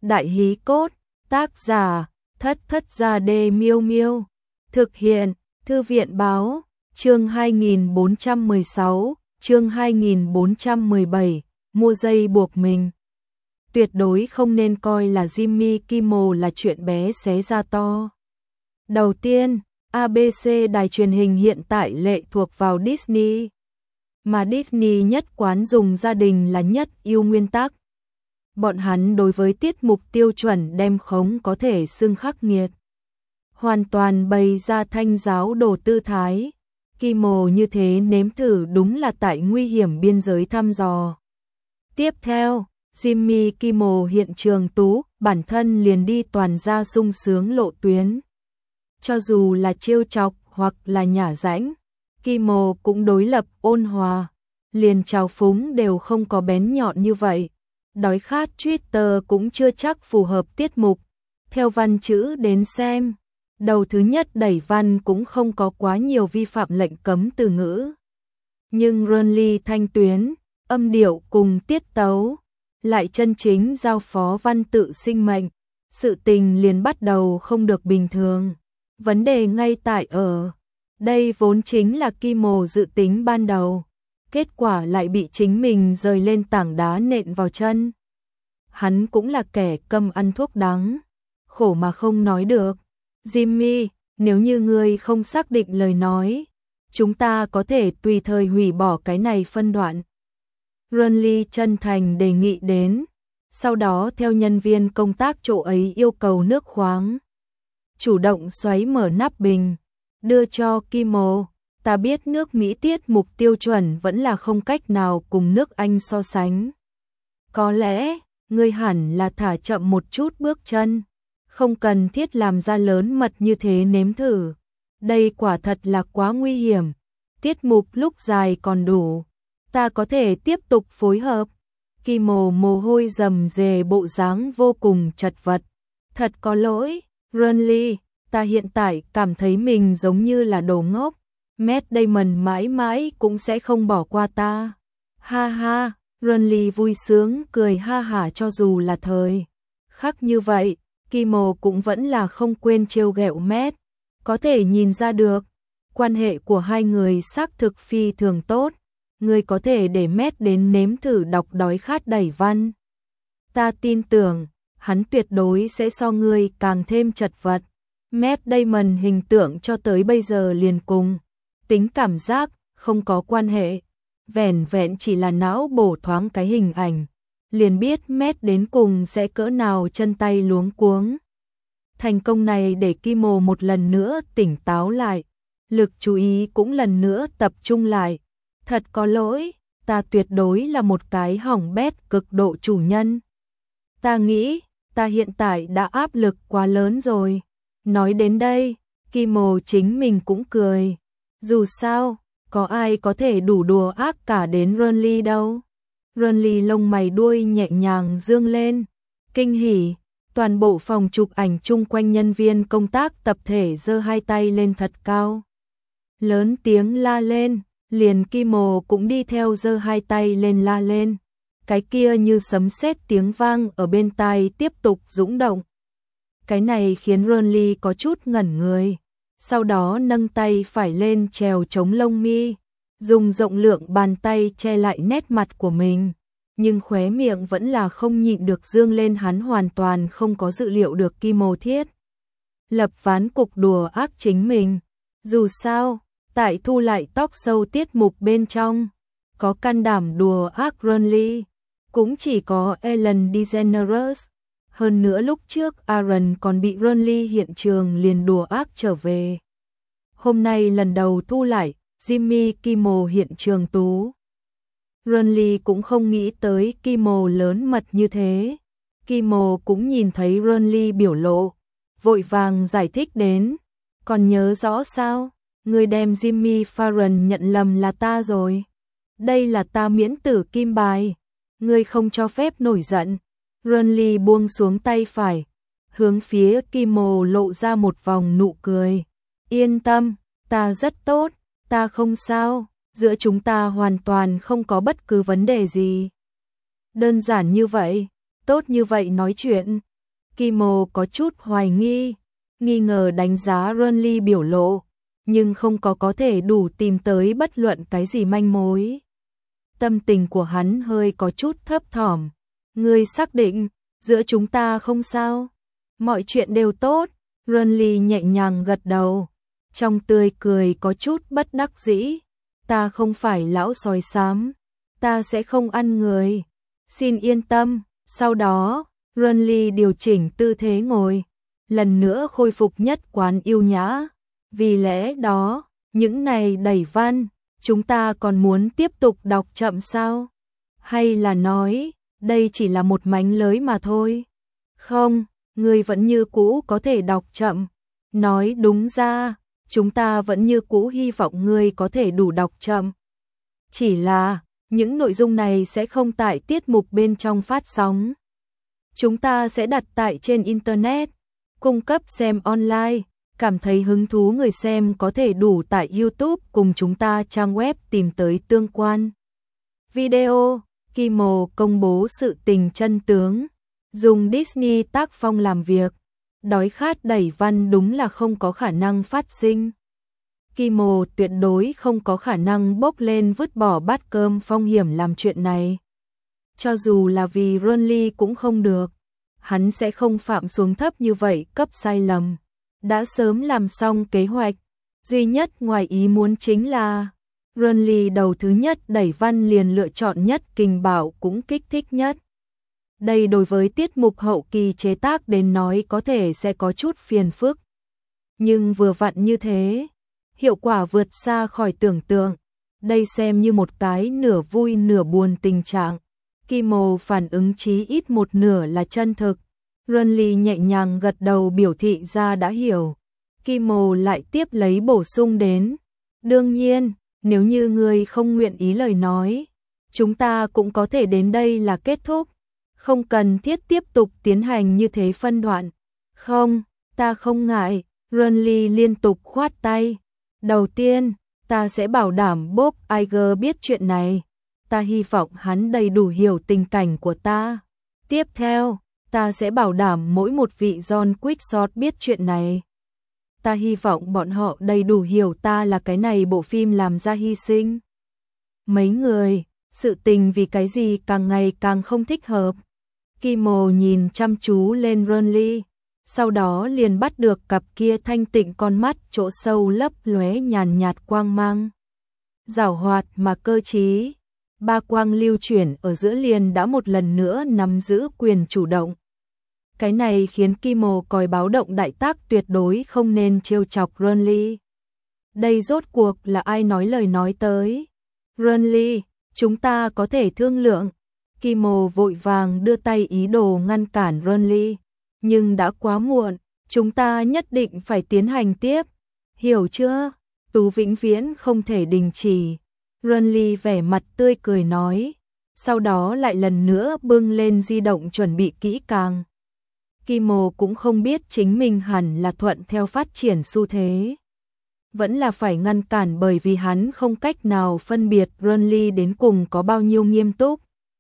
Đại hí cốt, tác giả, Thất Thất Gia Đê Miêu Miêu. Thực hiện, Thư viện báo, chương 2416, chương 2417, mua dây buộc mình. Tuyệt đối không nên coi là Jimmy Kimmel là chuyện bé xé ra to. Đầu tiên, ABC đài truyền hình hiện tại lệ thuộc vào Disney. Mà Disney nhất quán dùng gia đình là nhất yêu nguyên tắc. Bọn hắn đối với tiết mục tiêu chuẩn đem khống có thể xưng khắc nghiệt. Hoàn toàn bày ra thanh giáo đồ tư thái. Kimmel như thế nếm thử đúng là tại nguy hiểm biên giới thăm dò. Tiếp theo, Jimmy Kimmel hiện trường tú, bản thân liền đi toàn ra sung sướng lộ tuyến. Cho dù là trêu chọc hoặc là nhả rãnh, Kimmel cũng đối lập ôn hòa, liền trào phúng đều không có bén nhọn như vậy. Đói khát Twitter cũng chưa chắc phù hợp tiết mục. Theo văn chữ đến xem, đầu thứ nhất đẩy văn cũng không có quá nhiều vi phạm lệnh cấm từ ngữ. Nhưng Ronly thanh tuyến, âm điệu cùng tiết tấu, lại chân chính giao phó văn tự sinh mệnh, sự tình liền bắt đầu không được bình thường. Vấn đề ngay tại ở, đây vốn chính là Kimmel dự tính ban đầu. Kết quả lại bị chính mình rời lên tảng đá nện vào chân. Hắn cũng là kẻ câm ăn thuốc đắng, khổ mà không nói được. Jimmy, nếu như ngươi không xác định lời nói, chúng ta có thể tùy thời hủy bỏ cái này phân đoạn. Ronly chân thành đề nghị đến, sau đó theo nhân viên công tác chỗ ấy yêu cầu nước khoáng. Chủ động xoáy mở nắp bình, đưa cho Kimmel. Ta biết nước Mỹ tiết mục tiêu chuẩn vẫn là không cách nào cùng nước Anh so sánh. Có lẽ, ngươi hẳn là thả chậm một chút bước chân, không cần thiết làm ra lớn mật như thế nếm thử. Đây quả thật là quá nguy hiểm. Tiết mục lúc dài còn đủ, ta có thể tiếp tục phối hợp. Kimmel mồ hôi rầm rề bộ dáng vô cùng chật vật. Thật có lỗi, Ronly, ta hiện tại cảm thấy mình giống như là đồ ngốc. Matt Damon mãi mãi cũng sẽ không bỏ qua ta. Ha ha, Ronly vui sướng cười ha hả cho dù là thời khắc như vậy, Kimmel cũng vẫn là không quên trêu ghẹo Matt. Có thể nhìn ra được, quan hệ của hai người xác thực phi thường tốt. Người có thể để Matt đến nếm thử đọc đói khát đẩy văn. Ta tin tưởng, hắn tuyệt đối sẽ so ngươi càng thêm chật vật. Matt Damon hình tượng cho tới bây giờ liền cùng tính cảm giác không có quan hệ, vẻn vẹn chỉ là não bổ thoáng cái hình ảnh, liền biết Matt đến cùng sẽ cỡ nào chân tay luống cuống. Thành công này để Kimmel một lần nữa tỉnh táo lại, lực chú ý cũng lần nữa tập trung lại. Thật có lỗi, ta tuyệt đối là một cái hỏng bét cực độ chủ nhân. Ta nghĩ, ta hiện tại đã áp lực quá lớn rồi. Nói đến đây, Kimmel chính mình cũng cười. Dù sao, có ai có thể đủ đùa ác cả đến Ronly đâu. Ronly lông mày đuôi nhẹ nhàng dương lên. Kinh hỉ, toàn bộ phòng chụp ảnh chung quanh nhân viên công tác tập thể giơ hai tay lên thật cao. Lớn tiếng la lên, liền Kimmel cũng đi theo giơ hai tay lên la lên. Cái kia như sấm sét tiếng vang ở bên tai tiếp tục dũng động. Cái này khiến Ronly có chút ngẩn người. Sau đó nâng tay phải lên trèo chống lông mi, dùng rộng lượng bàn tay che lại nét mặt của mình, nhưng khóe miệng vẫn là không nhịn được dương lên. Hắn hoàn toàn không có dự liệu được Kimmel thiết lập ván cục đùa ác chính mình. Dù sao, tại thu lại talk show tiết mục bên trong, có can đảm đùa ác Ronly cũng chỉ có Ellen DeGeneres. Hơn nữa lúc trước Aaron còn bị Ronly hiện trường liền đùa ác trở về. Hôm nay lần đầu thu lại, Jimmy Kimmel hiện trường tú. Ronly cũng không nghĩ tới Kimmel lớn mật như thế. Kimmel cũng nhìn thấy Ronly biểu lộ, vội vàng giải thích đến. Còn nhớ rõ sao, người đem Jimmy Fallon nhận lầm là ta rồi. Đây là ta miễn tử kim bài, ngươi không cho phép nổi giận. Ronly buông xuống tay phải, hướng phía Kimmel lộ ra một vòng nụ cười. Yên tâm, ta rất tốt, ta không sao, giữa chúng ta hoàn toàn không có bất cứ vấn đề gì. Đơn giản như vậy, tốt như vậy nói chuyện, Kimo có chút hoài nghi ngờ đánh giá Renly biểu lộ, nhưng không có thể đủ tìm tới bất luận cái gì manh mối. Tâm tình của hắn hơi có chút thấp thỏm. Ngươi xác định, giữa chúng ta không sao? Mọi chuyện đều tốt. Renly nhẹ nhàng gật đầu, trong tươi cười có chút bất đắc dĩ. Ta không phải lão sói xám, ta sẽ không ăn người. Xin yên tâm. Sau đó, Renly điều chỉnh tư thế ngồi, lần nữa khôi phục nhất quán yêu nhã. Vì lẽ đó, những này đẩy văn, chúng ta còn muốn tiếp tục đọc chậm sao? Hay là nói, đây chỉ là một mánh lới mà thôi? Không, ngươi vẫn như cũ có thể đọc chậm. Nói đúng ra, chúng ta vẫn như cũ hy vọng ngươi có thể đủ đọc chậm. Chỉ là, những nội dung này sẽ không tại tiết mục bên trong phát sóng. Chúng ta sẽ đặt tại trên Internet, cung cấp xem online. Cảm thấy hứng thú người xem có thể đủ tại YouTube cùng chúng ta trang web tìm tới tương quan. Video, Kimo công bố sự tình chân tướng. Dùng Disney tác phong làm việc. Đói khát đẩy văn đúng là không có khả năng phát sinh. Kimo tuyệt đối không có khả năng bốc lên vứt bỏ bát cơm phong hiểm làm chuyện này. Cho dù là vì Renly cũng không được. Hắn sẽ không phạm xuống thấp như vậy cấp sai lầm. Đã sớm làm xong kế hoạch. Duy nhất ngoài ý muốn chính là Renly đầu thứ nhất đẩy văn liền lựa chọn nhất kình bảo cũng kích thích nhất. Đây đối với tiết mục hậu kỳ chế tác đến nói có thể sẽ có chút phiền phức. Nhưng vừa vặn như thế, hiệu quả vượt xa khỏi tưởng tượng. Đây xem như một cái nửa vui nửa buồn tình trạng. Kimo phản ứng chí ít một nửa là chân thực. Renly nhẹ nhàng gật đầu biểu thị ra đã hiểu. Kimo lại tiếp lấy bổ sung đến. Đương nhiên, nếu như ngươi không nguyện ý lời nói, chúng ta cũng có thể đến đây là kết thúc. Không cần thiết tiếp tục tiến hành như thế phân đoạn. Không, ta không ngại. Renly liên tục khoát tay. Đầu tiên, ta sẽ bảo đảm Bob Iger biết chuyện này. Ta hy vọng hắn đầy đủ hiểu tình cảnh của ta. Tiếp theo, ta sẽ bảo đảm mỗi một vị John Quixote biết chuyện này. Ta hy vọng bọn họ đầy đủ hiểu ta là cái này bộ phim làm ra hy sinh. Mấy người, sự tình vì cái gì càng ngày càng không thích hợp. Kimo nhìn chăm chú lên Renly, sau đó liền bắt được cặp kia thanh tịnh con mắt chỗ sâu lấp lóe nhàn nhạt quang mang. Giảo hoạt mà cơ trí, ba quang lưu chuyển ở giữa liền đã một lần nữa nắm giữ quyền chủ động. Cái này khiến Kimo còi báo động đại tác tuyệt đối không nên trêu chọc Renly. Đây rốt cuộc là ai nói lời nói tới? Renly, chúng ta có thể thương lượng. Kimo vội vàng đưa tay ý đồ ngăn cản Renly, nhưng đã quá muộn, chúng ta nhất định phải tiến hành tiếp. Hiểu chưa? Tú vĩnh viễn không thể đình chỉ. Renly vẻ mặt tươi cười nói, sau đó lại lần nữa bưng lên di động chuẩn bị kỹ càng. Kimo cũng không biết chính mình hẳn là thuận theo phát triển xu thế, vẫn là phải ngăn cản bởi vì hắn không cách nào phân biệt Renly đến cùng có bao nhiêu nghiêm túc.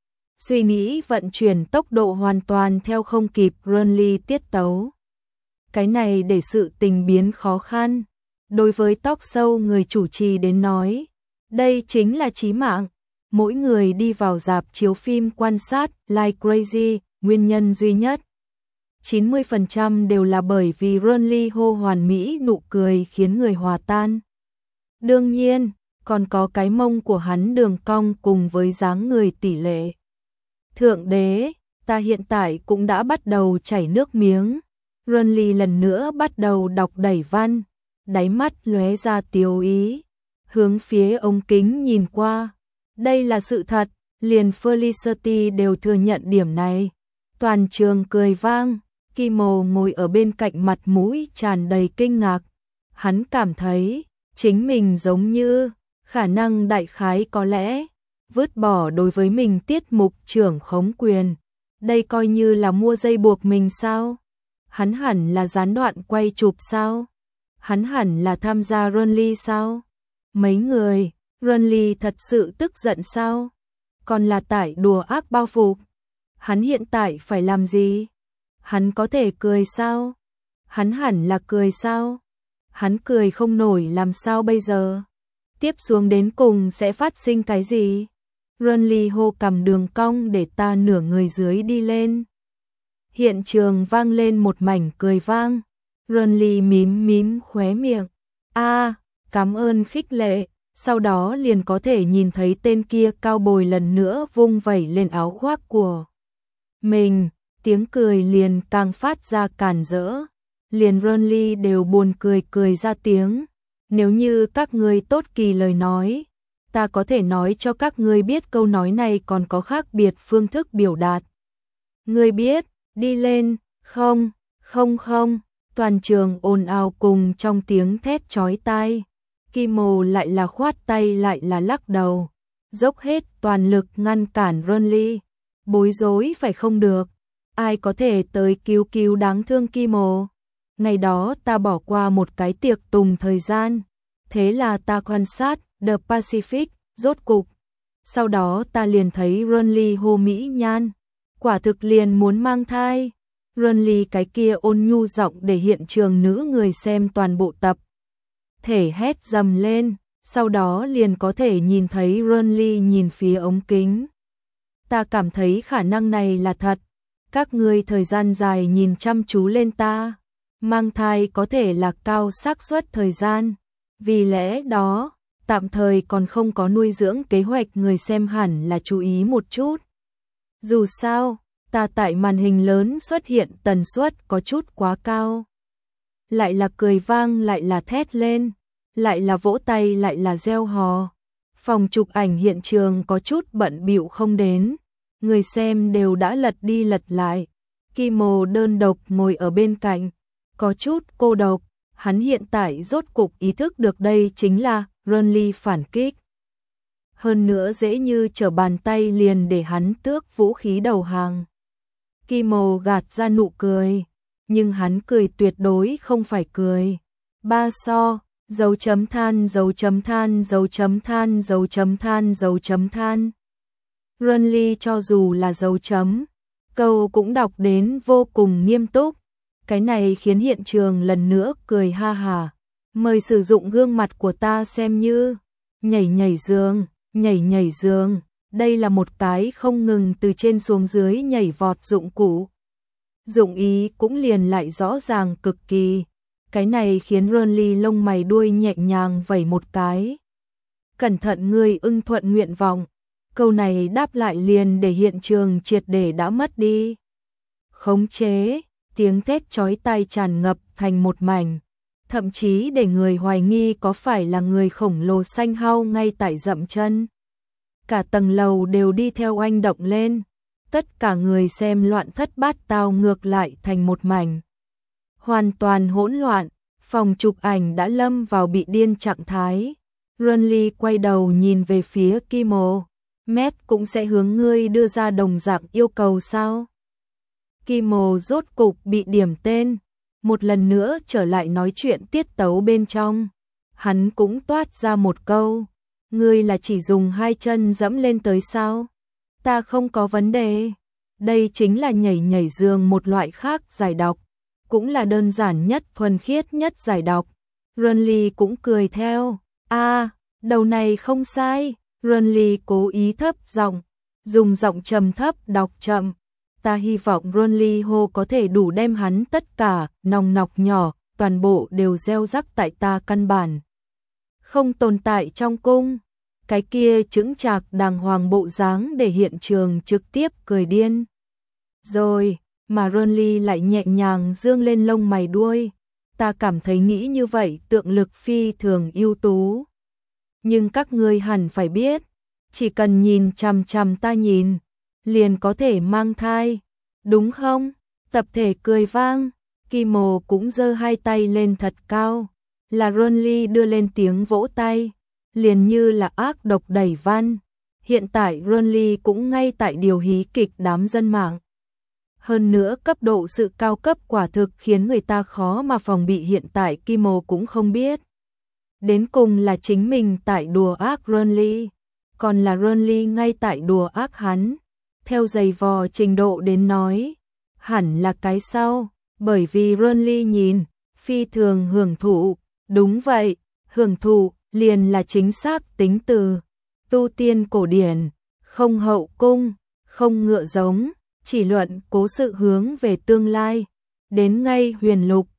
Suy nghĩ vận chuyển tốc độ hoàn toàn theo không kịp Renly tiết tấu. Cái này để sự tình biến khó khăn. Đối với talk show người chủ trì đến nói, đây chính là chí mạng. Mỗi người đi vào rạp chiếu phim quan sát like crazy, nguyên nhân duy nhất 90% đều là bởi vì Renly hô hoàn mỹ nụ cười khiến người hòa tan. Đương nhiên, còn có cái mông của hắn đường cong cùng với dáng người tỷ lệ. Thượng đế, ta hiện tại cũng đã bắt đầu chảy nước miếng. Renly lần nữa bắt đầu đọc đẩy văn, đáy mắt lóe ra tiêu ý, hướng phía ống kính nhìn qua. Đây là sự thật, liền Felicity đều thừa nhận điểm này. Toàn trường cười vang, Kimo ngồi ở bên cạnh mặt mũi tràn đầy kinh ngạc. Hắn cảm thấy, chính mình giống như, khả năng đại khái có lẽ, vứt bỏ đối với mình tiết mục trưởng khống quyền. Đây coi như là mua dây buộc mình sao? Hắn hẳn là gián đoạn quay chụp sao? Hắn hẳn là tham gia Renly sao? Mấy người, Renly thật sự tức giận sao? Còn là tại đùa ác bao phục. Hắn hiện tại phải làm gì? Hắn có thể cười sao? Hắn hẳn là cười sao? Hắn cười không nổi làm sao bây giờ? Tiếp xuống đến cùng sẽ phát sinh cái gì? Runly hô cầm đường cong để ta nửa người dưới đi lên. Hiện trường vang lên một mảnh cười vang. Runly mím mím khóe miệng. Cảm ơn khích lệ. Sau đó liền có thể nhìn thấy tên kia cao bồi lần nữa vung vẩy lên áo khoác của mình. Tiếng cười liền càng phát ra càn rỡ. Liền Runly đều buồn cười ra tiếng. Nếu như các ngươi tốt kỳ lời nói, ta có thể nói cho các ngươi biết câu nói này còn có khác biệt phương thức biểu đạt. Ngươi biết, đi lên, không. Toàn trường ồn ào cùng trong tiếng thét chói tai. Kimo lại là khoát tay lại là lắc đầu, dốc hết toàn lực ngăn cản Runly. Bối rối phải không được, ai có thể tới cứu đáng thương Kimo. Ngày đó ta bỏ qua một cái tiệc tùng thời gian, thế là ta quan sát The Pacific, rốt cục. Sau đó ta liền thấy Runly hô mỹ nhan, quả thực liền muốn mang thai. Runly cái kia ôn nhu giọng để hiện trường nữ người xem toàn bộ tập thể hét dầm lên, sau đó liền có thể nhìn thấy Runly nhìn phía ống kính. Ta cảm thấy khả năng này là thật, các ngươi thời gian dài nhìn chăm chú lên ta, mang thai có thể là cao xác suất thời gian, vì lẽ đó, tạm thời còn không có nuôi dưỡng kế hoạch, người xem hẳn là chú ý một chút. Dù sao, ta tại màn hình lớn xuất hiện tần suất có chút quá cao. Lại là cười vang, lại là thét lên, lại là vỗ tay, lại là reo hò. Phòng chụp ảnh hiện trường có chút bận bịu không đến, người xem đều đã lật đi lật lại. Kimo đơn độc ngồi ở bên cạnh, có chút cô độc, hắn hiện tại rốt cục ý thức được đây chính là Runly phản kích. Hơn nữa dễ như trở bàn tay liền để hắn tước vũ khí đầu hàng. Kimo gạt ra nụ cười, nhưng hắn cười tuyệt đối không phải cười. Ba so, dấu chấm than. Runly cho dù là dấu chấm, câu cũng đọc đến vô cùng nghiêm túc. Cái này khiến hiện trường lần nữa cười ha hà. Mời sử dụng gương mặt của ta xem như nhảy giường. Đây là một cái không ngừng từ trên xuống dưới nhảy vọt dụng cụ. Dụng ý cũng liền lại rõ ràng cực kỳ. Cái này khiến Runly lông mày đuôi nhẹ nhàng vẩy một cái. Cẩn thận ngươi ưng thuận nguyện vọng. Câu này đáp lại liền để hiện trường triệt để đã mất đi khống chế, tiếng thét chói tai tràn ngập thành một mảnh, thậm chí để người hoài nghi có phải là người khổng lồ xanh hao ngay tại dậm chân. Cả tầng lầu đều đi theo oanh động lên, tất cả người xem loạn thất bát tao ngược lại thành một mảnh. Hoàn toàn hỗn loạn, phòng chụp ảnh đã lâm vào bị điên trạng thái. Runly quay đầu nhìn về phía Kimo. Matt cũng sẽ hướng ngươi đưa ra đồng dạng yêu cầu sao? Kimo rốt cục bị điểm tên, một lần nữa trở lại nói chuyện tiết tấu bên trong. Hắn cũng toát ra một câu, ngươi là chỉ dùng hai chân dẫm lên tới sao? Ta không có vấn đề. Đây chính là nhảy giường một loại khác giải độc, cũng là đơn giản nhất, thuần khiết nhất giải độc. Runly cũng cười theo, đầu này không sai. Runly cố ý thấp giọng, dùng giọng trầm thấp đọc chậm. Ta hy vọng Runly hô có thể đủ đem hắn tất cả, nòng nọc nhỏ, toàn bộ đều gieo rắc tại ta căn bản không tồn tại trong cung. Cái kia chững chạc đàng hoàng bộ dáng để hiện trường trực tiếp cười điên. Rồi, mà Runly lại nhẹ nhàng dương lên lông mày đuôi. Ta cảm thấy nghĩ như vậy tượng lực phi thường ưu tú. Nhưng các ngươi hẳn phải biết, chỉ cần nhìn chằm chằm ta nhìn, liền có thể mang thai, đúng không? Tập thể cười vang, Kimo cũng giơ hai tay lên thật cao, là Runly đưa lên tiếng vỗ tay, liền như là ác độc đẩy văn. Hiện tại Runly cũng ngay tại điều hí kịch đám dân mạng. Hơn nữa cấp độ sự cao cấp quả thực khiến người ta khó mà phòng bị, hiện tại Kimo cũng không biết. Đến cùng là chính mình tại đùa ác Runly, còn là Runly ngay tại đùa ác hắn. Theo giày vò trình độ đến nói, hẳn là cái sau, bởi vì Ronly nhìn, phi thường hưởng thụ, đúng vậy, hưởng thụ liền là chính xác tính từ, tu tiên cổ điển, không hậu cung, không ngựa giống, chỉ luận cố sự hướng về tương lai, đến ngay huyền lục,